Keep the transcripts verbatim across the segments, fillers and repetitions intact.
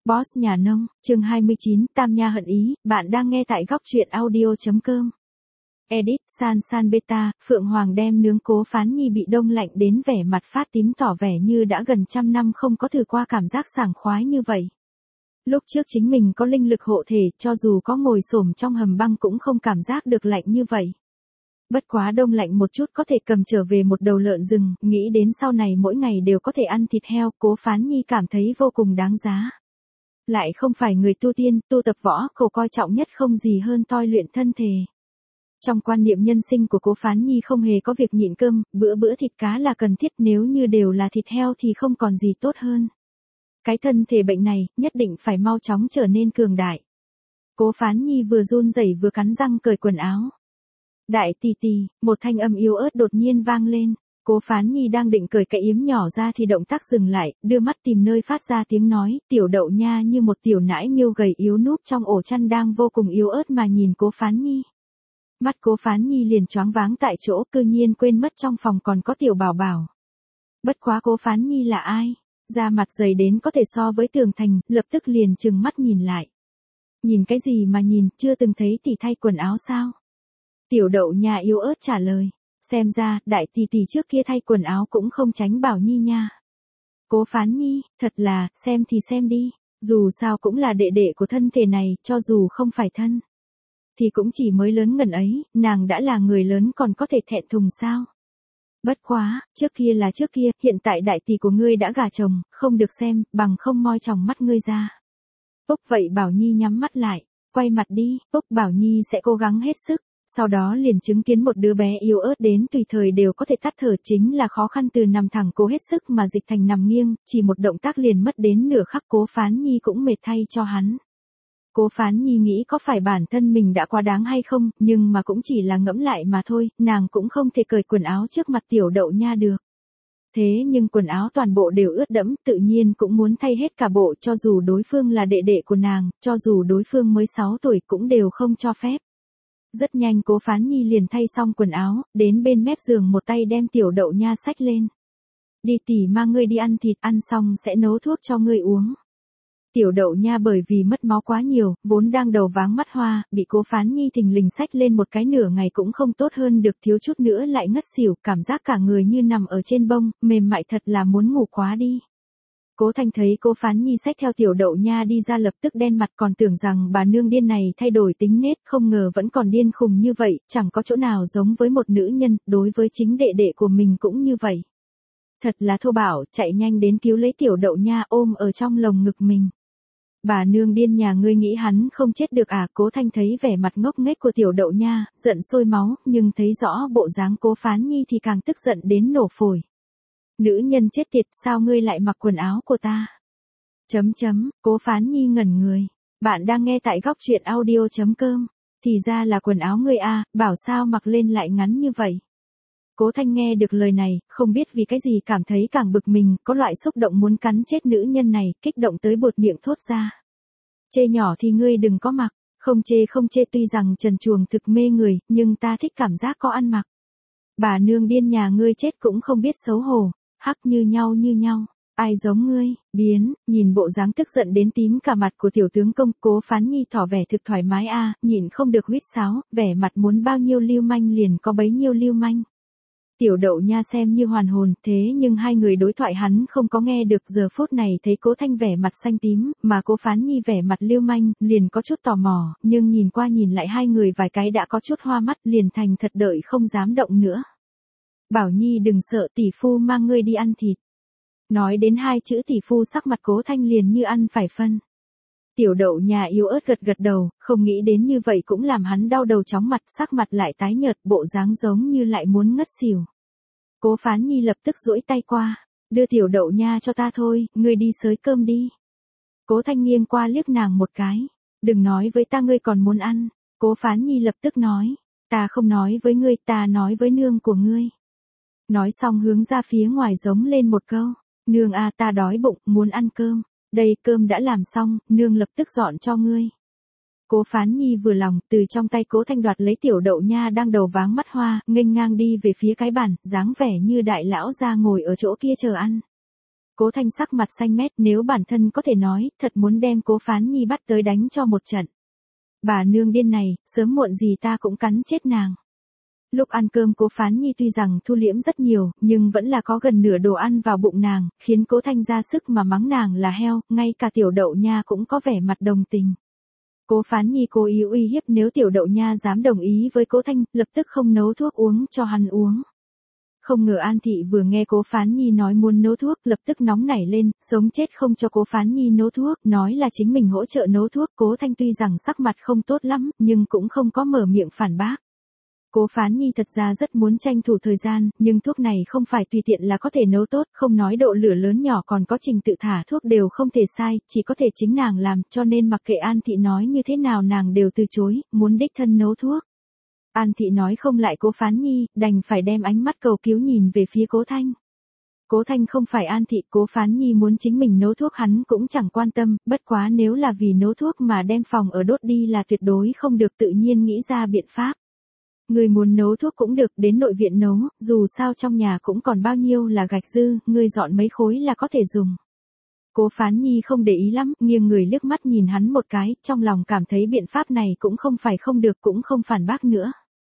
Boss nhà nông, chương hai mươi chín, Tam Nha hận ý, bạn đang nghe tại góc truyện audio.com. Edit, San San Beta, Phượng Hoàng đem nướng Cố Phán Nhi bị đông lạnh đến vẻ mặt phát tím tỏ vẻ như đã gần trăm năm không có thử qua cảm giác sảng khoái như vậy. Lúc trước chính mình có linh lực hộ thể, cho dù có ngồi xổm trong hầm băng cũng không cảm giác được lạnh như vậy. Bất quá đông lạnh một chút có thể cầm trở về một đầu lợn rừng, nghĩ đến sau này mỗi ngày đều có thể ăn thịt heo, Cố Phán Nhi cảm thấy vô cùng đáng giá. Lại không phải người tu tiên, tu tập võ, khổ coi trọng nhất không gì hơn toi luyện thân thể. Trong quan niệm nhân sinh của Cố Phán Nhi không hề có việc nhịn cơm, bữa bữa thịt cá là cần thiết, nếu như đều là thịt heo thì không còn gì tốt hơn. Cái thân thể bệnh này, nhất định phải mau chóng trở nên cường đại. Cố Phán Nhi vừa run rẩy vừa cắn răng cởi quần áo. Đại tỷ tỷ, một thanh âm yếu ớt đột nhiên vang lên. Cố Phán Nhi đang định cởi cái yếm nhỏ ra thì động tác dừng lại, đưa mắt tìm nơi phát ra tiếng nói, Tiểu Đậu Nha như một tiểu nãi miêu gầy yếu núp trong ổ chăn đang vô cùng yếu ớt mà nhìn Cố Phán Nhi. Mắt Cố Phán Nhi liền choáng váng tại chỗ, cư nhiên quên mất trong phòng còn có tiểu bảo bảo. Bất quá Cố Phán Nhi là ai? Da mặt dày đến có thể so với tường thành, lập tức liền trừng mắt nhìn lại. Nhìn cái gì mà nhìn, chưa từng thấy tỷ thay quần áo sao? Tiểu Đậu Nha yếu ớt trả lời. Xem ra, đại tỷ tỷ trước kia thay quần áo cũng không tránh Bảo Nhi nha. Cố Phán Nhi, thật là, xem thì xem đi, dù sao cũng là đệ đệ của thân thể này, cho dù không phải thân. Thì cũng chỉ mới lớn ngần ấy, nàng đã là người lớn còn có thể thẹn thùng sao. Bất quá, trước kia là trước kia, hiện tại đại tỷ của ngươi đã gả chồng, không được xem, bằng không moi tròng mắt ngươi ra. Úc vậy Bảo Nhi nhắm mắt lại, quay mặt đi, Úc Bảo Nhi sẽ cố gắng hết sức. Sau đó liền chứng kiến một đứa bé yếu ớt đến tùy thời đều có thể tắt thở, chính là khó khăn từ nằm thẳng cố hết sức mà dịch thành nằm nghiêng, chỉ một động tác liền mất đến nửa khắc. Cố Phán Nhi cũng mệt thay cho hắn. Cố Phán Nhi nghĩ có phải bản thân mình đã quá đáng hay không, nhưng mà cũng chỉ là ngẫm lại mà thôi, nàng cũng không thể cởi quần áo trước mặt Tiểu Đậu Nha được. Thế nhưng quần áo toàn bộ đều ướt đẫm, tự nhiên cũng muốn thay hết cả bộ, cho dù đối phương là đệ đệ của nàng, cho dù đối phương mới sáu tuổi cũng đều không cho phép. Rất nhanh Cố Phán Nhi liền thay xong quần áo, đến bên mép giường một tay đem Tiểu Đậu Nha xách lên. Đi tỷ mang ngươi đi ăn thịt, ăn xong sẽ nấu thuốc cho ngươi uống. Tiểu Đậu Nha bởi vì mất máu quá nhiều, vốn đang đầu váng mắt hoa, bị Cố Phán Nhi thình lình xách lên một cái nửa ngày cũng không tốt hơn được, thiếu chút nữa lại ngất xỉu, cảm giác cả người như nằm ở trên bông, mềm mại thật là muốn ngủ quá đi. Cố Thanh thấy Cố Phán Nhi xách theo Tiểu Đậu Nha đi ra lập tức đen mặt, còn tưởng rằng bà nương điên này thay đổi tính nết, không ngờ vẫn còn điên khùng như vậy, chẳng có chỗ nào giống với một nữ nhân, đối với chính đệ đệ của mình cũng như vậy. Thật là thô bạo, chạy nhanh đến cứu lấy Tiểu Đậu Nha ôm ở trong lồng ngực mình. Bà nương điên nhà ngươi nghĩ hắn không chết được à? Cố Thanh thấy vẻ mặt ngốc nghếch của Tiểu Đậu Nha, giận sôi máu, nhưng thấy rõ bộ dáng Cố Phán Nhi thì càng tức giận đến nổ phổi. Nữ nhân chết tiệt, sao ngươi lại mặc quần áo của ta? Chấm chấm, Cố Phán Nhi ngẩn người. Bạn đang nghe tại góc truyện audio.com. Thì ra là quần áo ngươi a, bảo sao mặc lên lại ngắn như vậy. Cố Thanh nghe được lời này, không biết vì cái gì cảm thấy càng bực mình, có loại xúc động muốn cắn chết nữ nhân này, kích động tới buột miệng thốt ra. Chê nhỏ thì ngươi đừng có mặc, không chê không chê, tuy rằng trần truồng thực mê người, nhưng ta thích cảm giác có ăn mặc. Bà nương điên nhà ngươi chết cũng không biết xấu hổ. Hắc như nhau như nhau, ai giống ngươi, biến, nhìn bộ dáng tức giận đến tím cả mặt của tiểu tướng công, Cố Phán Nhi tỏ vẻ thực thoải mái a, nhìn không được huýt sáo, vẻ mặt muốn bao nhiêu lưu manh liền có bấy nhiêu lưu manh. Tiểu Đậu Nha xem như hoàn hồn, thế nhưng hai người đối thoại hắn không có nghe được, giờ phút này thấy Cố Thanh vẻ mặt xanh tím, mà Cố Phán Nhi vẻ mặt lưu manh, liền có chút tò mò, nhưng nhìn qua nhìn lại hai người vài cái đã có chút hoa mắt, liền thành thật đợi không dám động nữa. Bảo Nhi đừng sợ, tỷ phu mang ngươi đi ăn thịt. Nói đến hai chữ tỷ phu sắc mặt Cố Thanh liền như ăn phải phân. Tiểu Đậu Nha yếu ớt gật gật đầu, không nghĩ đến như vậy cũng làm hắn đau đầu chóng mặt, sắc mặt lại tái nhợt, bộ dáng giống như lại muốn ngất xỉu. Cố Phán Nhi lập tức duỗi tay qua, đưa Tiểu Đậu Nha cho ta thôi, ngươi đi xới cơm đi. Cố Thanh nghiêng qua liếc nàng một cái, đừng nói với ta ngươi còn muốn ăn. Cố Phán Nhi lập tức nói, ta không nói với ngươi, ta nói với nương của ngươi. Nói xong hướng ra phía ngoài giống lên một câu, nương a, ta đói bụng, muốn ăn cơm, đây cơm đã làm xong, nương lập tức dọn cho ngươi. Cố Phán Nhi vừa lòng, từ trong tay Cố Thanh đoạt lấy Tiểu Đậu Nha đang đầu váng mắt hoa, nghênh ngang đi về phía cái bàn, dáng vẻ như đại lão ra ngồi ở chỗ kia chờ ăn. Cố Thanh sắc mặt xanh mét, nếu bản thân có thể nói, thật muốn đem Cố Phán Nhi bắt tới đánh cho một trận. Bà nương điên này, sớm muộn gì ta cũng cắn chết nàng. Lúc ăn cơm Cố Phán Nhi tuy rằng thu liễm rất nhiều, nhưng vẫn là có gần nửa đồ ăn vào bụng nàng, khiến Cố Thanh ra sức mà mắng nàng là heo, ngay cả Tiểu Đậu Nha cũng có vẻ mặt đồng tình. Cố Phán Nhi cố ý uy hiếp nếu Tiểu Đậu Nha dám đồng ý với Cố Thanh, lập tức không nấu thuốc uống cho hắn uống. Không ngờ An Thị vừa nghe Cố Phán Nhi nói muốn nấu thuốc, lập tức nóng nảy lên, sống chết không cho Cố Phán Nhi nấu thuốc, nói là chính mình hỗ trợ nấu thuốc. Cố Thanh tuy rằng sắc mặt không tốt lắm, nhưng cũng không có mở miệng phản bác. Cố Phán Nhi thật ra rất muốn tranh thủ thời gian, nhưng thuốc này không phải tùy tiện là có thể nấu tốt, không nói độ lửa lớn nhỏ còn có trình tự thả thuốc đều không thể sai, chỉ có thể chính nàng làm, cho nên mặc kệ An Thị nói như thế nào nàng đều từ chối, muốn đích thân nấu thuốc. An Thị nói không lại Cố Phán Nhi, đành phải đem ánh mắt cầu cứu nhìn về phía Cố Thanh. Cố Thanh không phải An Thị, Cố Phán Nhi muốn chính mình nấu thuốc hắn cũng chẳng quan tâm, bất quá nếu là vì nấu thuốc mà đem phòng ở đốt đi là tuyệt đối không được, tự nhiên nghĩ ra biện pháp. Người muốn nấu thuốc cũng được, đến nội viện nấu, dù sao trong nhà cũng còn bao nhiêu là gạch dư, người dọn mấy khối là có thể dùng. Cố Phán Nhi không để ý lắm, nghiêng người liếc mắt nhìn hắn một cái, trong lòng cảm thấy biện pháp này cũng không phải không được, cũng không phản bác nữa.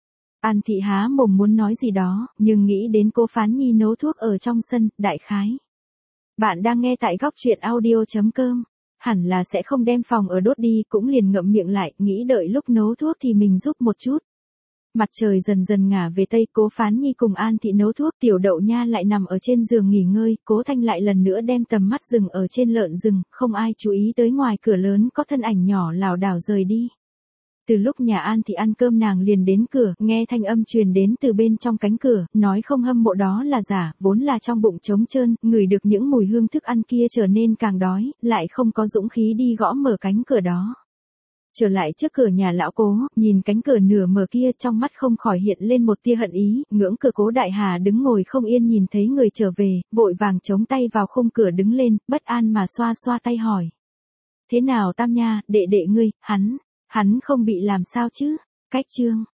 An Thị há mồm muốn nói gì đó, nhưng nghĩ đến Cố Phán Nhi nấu thuốc ở trong sân, đại khái. Bạn đang nghe tại góc truyện audio chấm com. Hẳn là sẽ không đem phòng ở đốt đi, cũng liền ngậm miệng lại, nghĩ đợi lúc nấu thuốc thì mình giúp một chút. Mặt trời dần dần ngả về tây, Cố Phán Nhi cùng An Thị nấu thuốc, Tiểu Đậu Nha lại nằm ở trên giường nghỉ ngơi, Cố Thanh lại lần nữa đem tầm mắt dừng ở trên lợn rừng, không ai chú ý tới ngoài cửa lớn có thân ảnh nhỏ lảo đảo rời đi. Từ lúc nhà An Thị ăn cơm nàng liền đến cửa, nghe thanh âm truyền đến từ bên trong cánh cửa, nói không hâm mộ đó là giả, vốn là trong bụng trống trơn, ngửi được những mùi hương thức ăn kia trở nên càng đói, lại không có dũng khí đi gõ mở cánh cửa đó. Trở lại trước cửa nhà lão Cố, nhìn cánh cửa nửa mở kia, trong mắt không khỏi hiện lên một tia hận ý, ngưỡng cửa Cố Đại Hà đứng ngồi không yên nhìn thấy người trở về, vội vàng chống tay vào khung cửa đứng lên, bất an mà xoa xoa tay hỏi. Thế nào Tam Nha, đệ đệ ngươi, hắn, hắn không bị làm sao chứ? Cách chương.